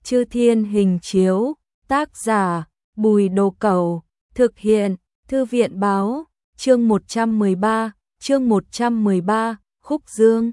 Chư Thiên Hình Chiếu, tác giả Bùi Đồ Cẩu, thực hiện Thư viện Báo, chương 113, Khúc Dương.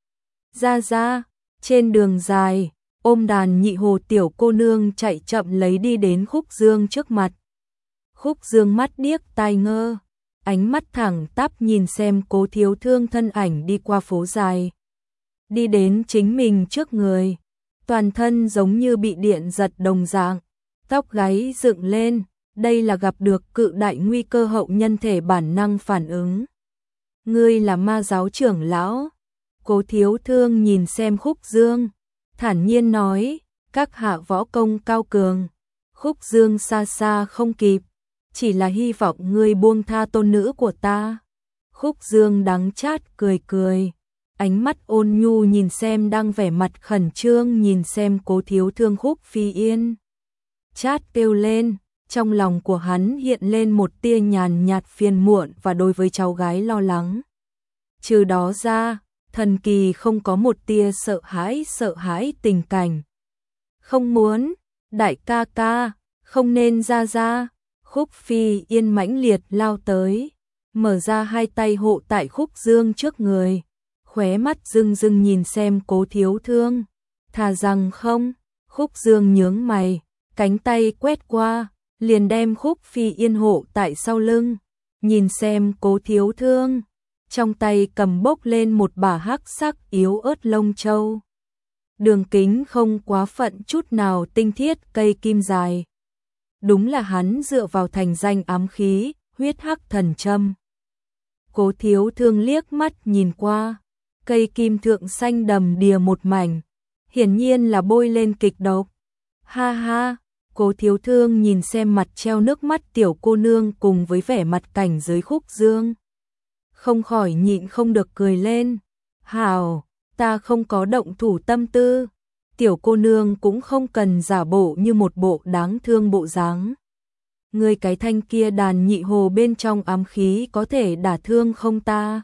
Ra, trên đường dài, ôm đàn nhị hồ tiểu cô nương chạy chậm lấy đi đến Khúc Dương trước mặt. Khúc Dương mắt điếc tai ngơ, ánh mắt thẳng tắp nhìn xem Cố Thiếu Thương thân ảnh đi qua phố dài. Đi đến chính mình trước người, toàn thân giống như bị điện giật đồng dạng, tóc gáy dựng lên, đây là gặp được cự đại nguy cơ hậu nhân thể bản năng phản ứng. Ngươi là Ma giáo trưởng lão? Cố Thiếu Thương nhìn xem Khúc Dương, thản nhiên nói, các hạ võ công cao cường. Khúc Dương xa xa không kịp, chỉ là hy vọng ngươi buông tha tôn nữ của ta. Khúc Dương đắng chát cười cười, ánh mắt ôn nhu nhìn xem đang vẻ mặt khẩn trương nhìn xem Cố Thiếu Thương Khúc Phi Yên. Chát kêu lên, trong lòng của hắn hiện lên một tia nhàn nhạt phiền muộn và đối với cháu gái lo lắng. Trừ đó ra, thần kỳ không có một tia sợ hãi tình cảnh. Không muốn, đại ca ca, không nên ra. Khúc Phi Yên mãnh liệt lao tới, mở ra hai tay hộ tại Khúc Dương trước người, khóe mắt rưng nhìn xem Cố Thiếu Thương. Thà rằng không. Khúc Dương nhướng mày, cánh tay quét qua, liền đem Khúc Phi Yên hộ tại sau lưng, nhìn xem Cố Thiếu Thương, trong tay cầm bốc lên một bả hắc sắc yếu ớt lông châu. Đường kính không quá phận chút nào tinh thiết cây kim dài. Đúng là hắn dựa vào thành danh ám khí, huyết hắc thần châm. Cố Thiếu Thương liếc mắt nhìn qua, cây kim thượng xanh đầm đìa một mảnh, hiển nhiên là bôi lên kịch độc. Ha, Cố Thiếu Thương nhìn xem mặt treo nước mắt tiểu cô nương cùng với vẻ mặt cảnh giới Khúc Dương, không khỏi nhịn không được cười lên. Hảo, ta không có động thủ tâm tư, tiểu cô nương cũng không cần giả bộ như một bộ đáng thương bộ dáng. Ngươi cái thanh kia đàn nhị hồ bên trong ám khí có thể đả thương không ta?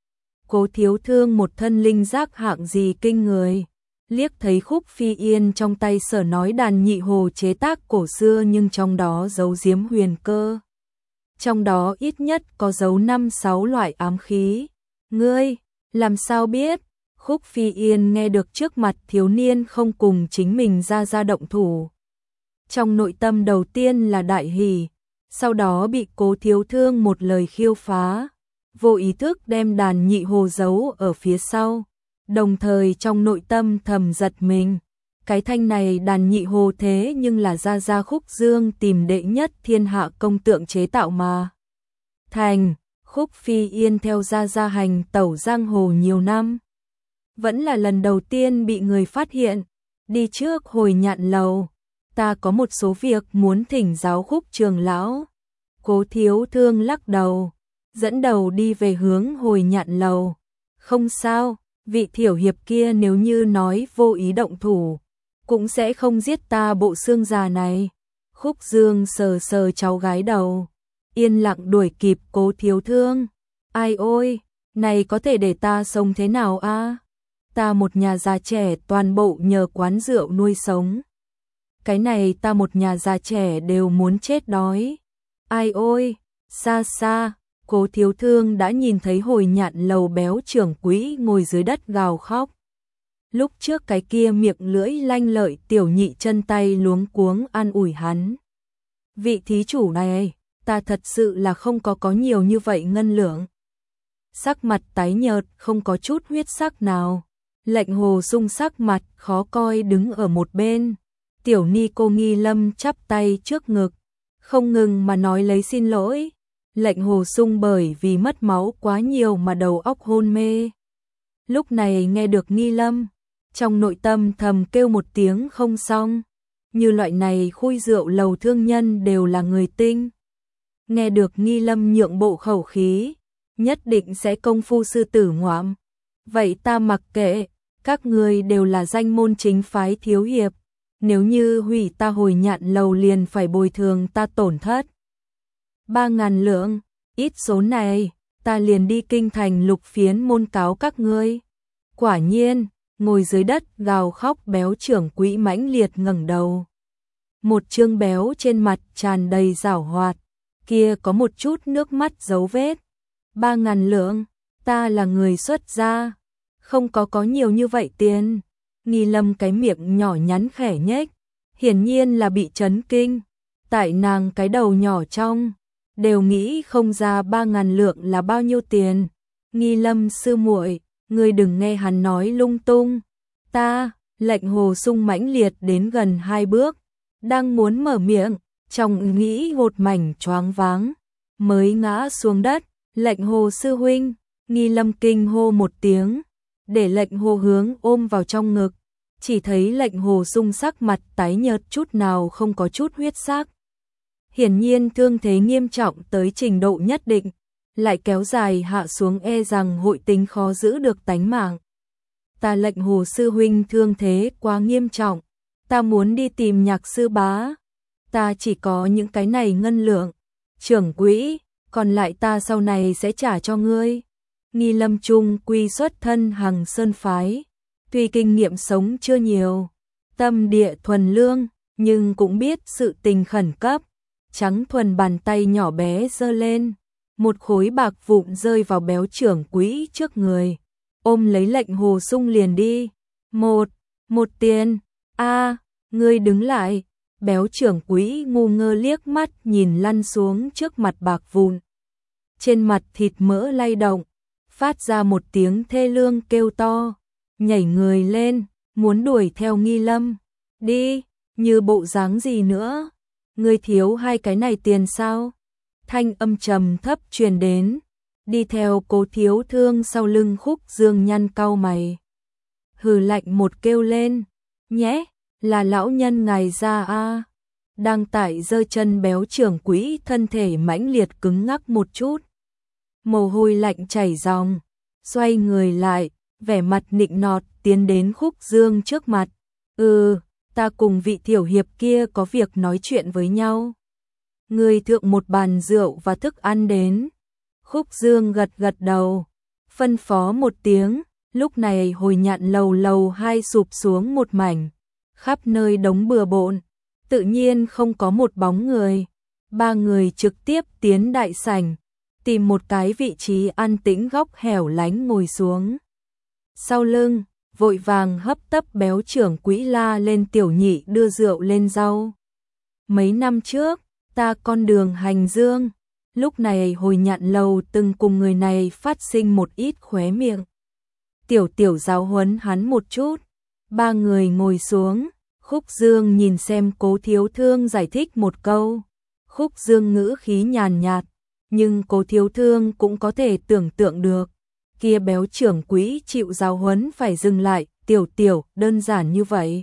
Cố Thiếu Thương một thân linh giác hạng gì kinh người, liếc thấy Khúc Phi Yên trong tay sở nói đàn nhị hồ chế tác cổ xưa nhưng trong đó giấu giếm huyền cơ. Trong đó ít nhất có giấu 5-6 loại ám khí. Ngươi, làm sao biết? Khúc Phi Yên nghe được trước mặt thiếu niên không cùng chính mình ra động thủ. Trong nội tâm đầu tiên là đại hỉ, sau đó bị Cố Thiếu Thương một lời khiêu phá, vô ý thức đem đàn nhị hồ giấu ở phía sau, đồng thời trong nội tâm thầm giật mình. Cái thanh này đàn nhị hồ thế nhưng là ra Khúc Dương tìm đệ nhất thiên hạ công tượng chế tạo mà thành. Khúc Phi Yên theo ra hành tẩu giang hồ nhiều năm, vẫn là lần đầu tiên bị người phát hiện. Đi trước Hồi Nhạn lầu, ta có một số việc muốn thỉnh giáo Khúc trưởng lão. Cố Thiếu Thương lắc đầu, dẫn đầu đi về hướng Hồi Nhạn lầu. Không sao, vị thiểu hiệp kia nếu như nói vô ý động thủ, cũng sẽ không giết ta bộ xương già này. Khúc Dương sờ cháu gái đầu, yên lặng đuổi kịp Cố Thiếu Thương. Ai ôi, này có thể để ta sống thế nào a? Ta một nhà già trẻ toàn bộ nhờ quán rượu nuôi sống. Cái này ta một nhà già trẻ đều muốn chết đói. Ai ôi, xa, Cố Thiếu Thương đã nhìn thấy Hồi Nhạn lầu béo trưởng quỹ ngồi dưới đất gào khóc. Lúc trước cái kia miệng lưỡi lanh lợi tiểu nhị chân tay luống cuống an ủi hắn. Vị thí chủ này, ta thật sự là không có nhiều như vậy ngân lượng. Sắc mặt tái nhợt không có chút huyết sắc nào. Lệnh Hồ Sung sắc mặt khó coi đứng ở một bên. Tiểu ni cô Nghi Lâm chắp tay trước ngực, không ngừng mà nói lấy xin lỗi. Lệnh Hồ Sung bởi vì mất máu quá nhiều mà đầu óc hôn mê. Lúc này nghe được Nghi Lâm, trong nội tâm thầm kêu một tiếng không xong. Như loại này khui rượu lầu thương nhân đều là người tinh. Nghe được Nghi Lâm nhượng bộ khẩu khí, nhất định sẽ công phu sư tử ngoạm. Vậy ta mặc kệ, các người đều là danh môn chính phái thiếu hiệp. Nếu như hủy ta Hồi Nhạn lầu liền phải bồi thường ta tổn thất 3.000 lượng, ít số này, ta liền đi kinh thành lục phiến môn cáo các ngươi. Quả nhiên, ngồi dưới đất gào khóc. Béo trưởng quỹ mãnh liệt ngẩng đầu. Một trương béo trên mặt tràn đầy giảo hoạt, kia có một chút nước mắt dấu vết. 3.000 lượng, ta là người xuất gia, không có nhiều như vậy tiền. Nghi Lâm cái miệng nhỏ nhắn khẽ nhếch, hiển nhiên là bị chấn kinh. Tại nàng cái đầu nhỏ trong, đều nghĩ không ra 3.000 lượng là bao nhiêu tiền. Nghi Lâm sư muội, ngươi đừng nghe hắn nói lung tung. Ta, Lệnh Hồ Sung mãnh liệt đến gần 2 bước, đang muốn mở miệng, trong nghĩ một mảnh choáng váng, mới ngã xuống đất. Lệnh Hồ sư huynh, Nghi Lâm kinh hô một tiếng, để Lệnh Hồ hướng ôm vào trong ngực. Chỉ thấy Lệnh Hồ Sung sắc mặt tái nhợt, chút nào không có chút huyết sắc. Hiển nhiên thương thế nghiêm trọng tới trình độ nhất định, lại kéo dài hạ xuống e rằng hội tính khó giữ được tánh mạng. Ta Lệnh Hồ sư huynh thương thế quá nghiêm trọng, ta muốn đi tìm Nhạc sư bá. Ta chỉ có những cái này ngân lượng, trưởng quỹ, còn lại ta sau này sẽ trả cho ngươi. Nghi Lâm trung quy xuất thân Hằng Sơn phái, tuy kinh nghiệm sống chưa nhiều, tâm địa thuần lương, nhưng cũng biết sự tình khẩn cấp. Trắng thuần bàn tay nhỏ bé giơ lên, một khối bạc vụn rơi vào béo trưởng quỹ trước người, ôm lấy Lệnh Hồ Sung liền đi. Một tiền. Ngươi đứng lại. Béo trưởng quỹ ngu ngơ liếc mắt nhìn lăn xuống trước mặt bạc vụn. Trên mặt thịt mỡ lay động, phát ra một tiếng thê lương kêu to, nhảy người lên, muốn đuổi theo Nghi Lâm. Đi, như bộ dáng gì nữa? Ngươi thiếu 2 cái này tiền sao? Thanh âm trầm thấp truyền đến, đi theo Cố Thiếu Thương sau lưng Khúc Dương nhăn cau mày. Hừ lạnh một kêu lên, nhẽ, là lão nhân ngài ra a. Đang tại giơ chân béo trưởng quỹ thân thể mãnh liệt cứng ngắc một chút. Mồ hôi lạnh chảy ròng, xoay người lại, vẻ mặt nịnh nọt tiến đến Khúc Dương trước mặt. Ta cùng vị tiểu hiệp kia có việc nói chuyện với nhau. Người thượng một bàn rượu và thức ăn đến. Khúc Dương gật gật đầu, phân phó một tiếng, lúc này hồi nhạn lầu 2 sụp xuống một mảnh, khắp nơi đống bừa bộn, tự nhiên không có một bóng người. 3 người trực tiếp tiến đại sảnh, tìm một cái vị trí an tĩnh góc hẻo lánh ngồi xuống. Sau lưng, vội vàng hấp tấp béo trưởng quỹ la lên tiểu nhị đưa rượu lên rau. Mấy năm trước, ta con đường hành dương, lúc này hồi nhạn lầu từng cùng người này phát sinh một ít khóe miệng. Tiểu giáo huấn hắn một chút. 3 người ngồi xuống, Khúc Dương nhìn xem Cố Thiếu Thương giải thích một câu. Khúc Dương ngữ khí nhàn nhạt, nhưng Cố Thiếu Thương cũng có thể tưởng tượng được. Kia béo trưởng quỹ chịu giáo huấn phải dừng lại, tiểu, đơn giản như vậy.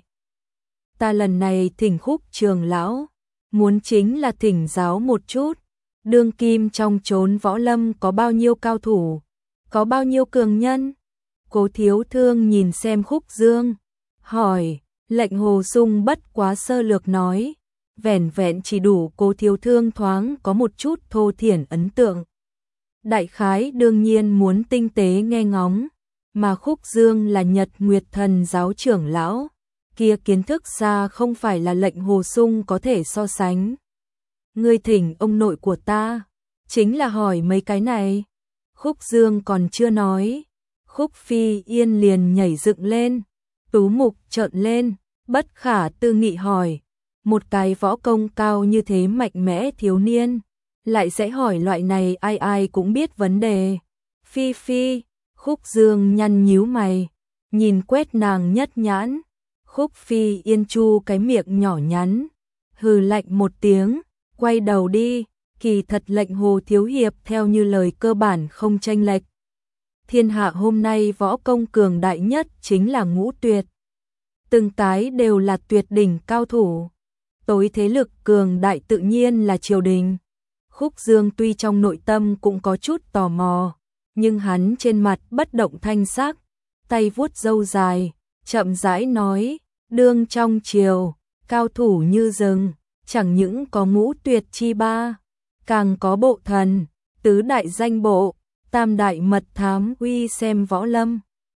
Ta lần này thỉnh Khúc trường lão, muốn chính là thỉnh giáo một chút. Đương kim trong chốn võ lâm có bao nhiêu cao thủ, có bao nhiêu cường nhân? Cố Thiếu Thương nhìn xem Khúc Dương, hỏi. Lệnh Hồ Sung bất quá sơ lược nói, vẻn vẹn chỉ đủ Cố Thiếu Thương thoáng có một chút thô thiển ấn tượng. Đại khái đương nhiên muốn tinh tế nghe ngóng, mà Khúc Dương là Nhật Nguyệt Thần giáo trưởng lão, kia kiến thức xa không phải là Lệnh Hồ Sung có thể so sánh. Ngươi thỉnh ông nội của ta, chính là hỏi mấy cái này. Khúc Dương còn chưa nói, Khúc Phi Yên liền nhảy dựng lên, tú mục trợn lên, bất khả tư nghị hỏi, một cái võ công cao như thế mạnh mẽ thiếu niên, lại sẽ hỏi loại này ai cũng biết vấn đề. Phi, Khúc Dương nhăn nhíu mày, nhìn quét nàng nhất nhãn. Khúc Phi Yên chu cái miệng nhỏ nhắn, hừ lạnh một tiếng, quay đầu đi. Kỳ thật Lệnh Hồ thiếu hiệp theo như lời cơ bản không chênh lệch. Thiên hạ hôm nay võ công cường đại nhất chính là Ngũ Tuyệt. Từng cái đều là tuyệt đỉnh cao thủ. Tối thế lực cường đại tự nhiên là triều đình. Khúc Dương tuy trong nội tâm cũng có chút tò mò, nhưng hắn trên mặt bất động thanh sắc, tay vuốt râu dài, chậm rãi nói, đương trong triều, cao thủ như rừng, chẳng những có Ngũ Tuyệt chi ba, càng có Bộ Thần, tứ đại danh bộ, tam đại mật thám uy xem võ lâm.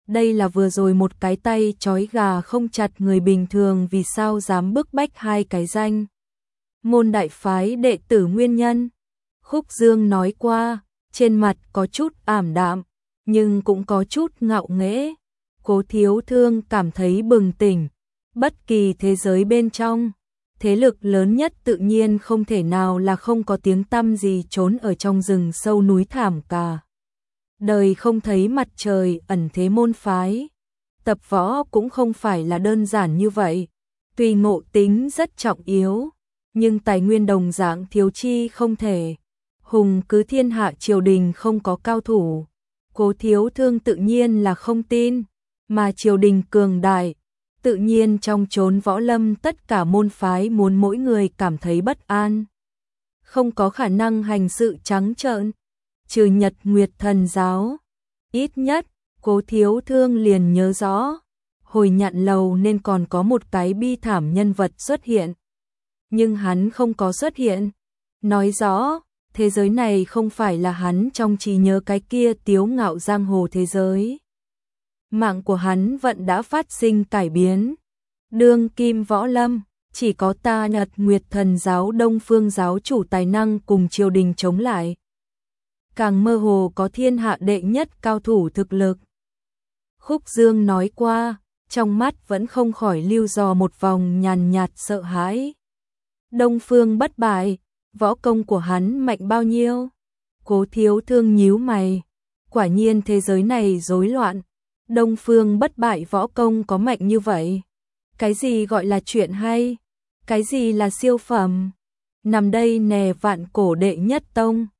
Đây là vừa rồi một cái tay trói gà không chặt người bình thường vì sao dám bức bách hai cái danh môn đại phái đệ tử nguyên nhân. Khúc Dương nói qua, trên mặt có chút ảm đạm, nhưng cũng có chút ngạo nghễ. Cố Thiếu Thương cảm thấy bừng tỉnh, bất kỳ thế giới bên trong, thế lực lớn nhất tự nhiên không thể nào là không có tiếng tăm gì trốn ở trong rừng sâu núi thảm cả. Đời không thấy mặt trời ẩn thế môn phái. Tập võ cũng không phải là đơn giản như vậy. Tuy ngộ tính rất trọng yếu, nhưng tài nguyên đồng dạng thiếu chi không thể. Hùng cứ thiên hạ triều đình không có cao thủ. Cố Thiếu Thương tự nhiên là không tin, mà triều đình cường đại. Tự nhiên trong chốn võ lâm tất cả môn phái muốn mỗi người cảm thấy bất an. Không có khả năng hành sự trắng trợn, trừ Nhật Nguyệt Thần Giáo. Ít nhất, Cố Thiếu Thương liền nhớ rõ, hồi Nhạn Lầu nên còn có một cái bi thảm nhân vật xuất hiện. Nhưng hắn không có xuất hiện. Nói rõ, thế giới này không phải là hắn trong trí nhớ cái kia tiếu ngạo giang hồ thế giới. Mạng của hắn vẫn đã phát sinh cải biến. Đương kim võ lâm, chỉ có ta Nhật Nguyệt Thần Giáo Đông Phương giáo chủ tài năng cùng triều đình chống lại. Càng mơ hồ có thiên hạ đệ nhất cao thủ thực lực. Khúc Dương nói qua, trong mắt vẫn không khỏi lưu dò một vòng nhàn nhạt sợ hãi. Đông Phương bất bại, võ công của hắn mạnh bao nhiêu? Cố Thiếu Thương nhíu mày. Quả nhiên thế giới này rối loạn. Đông Phương bất bại võ công có mạnh như vậy? Cái gì gọi là chuyện hay? Cái gì là siêu phẩm? Nằm đây nè vạn cổ đệ nhất tông.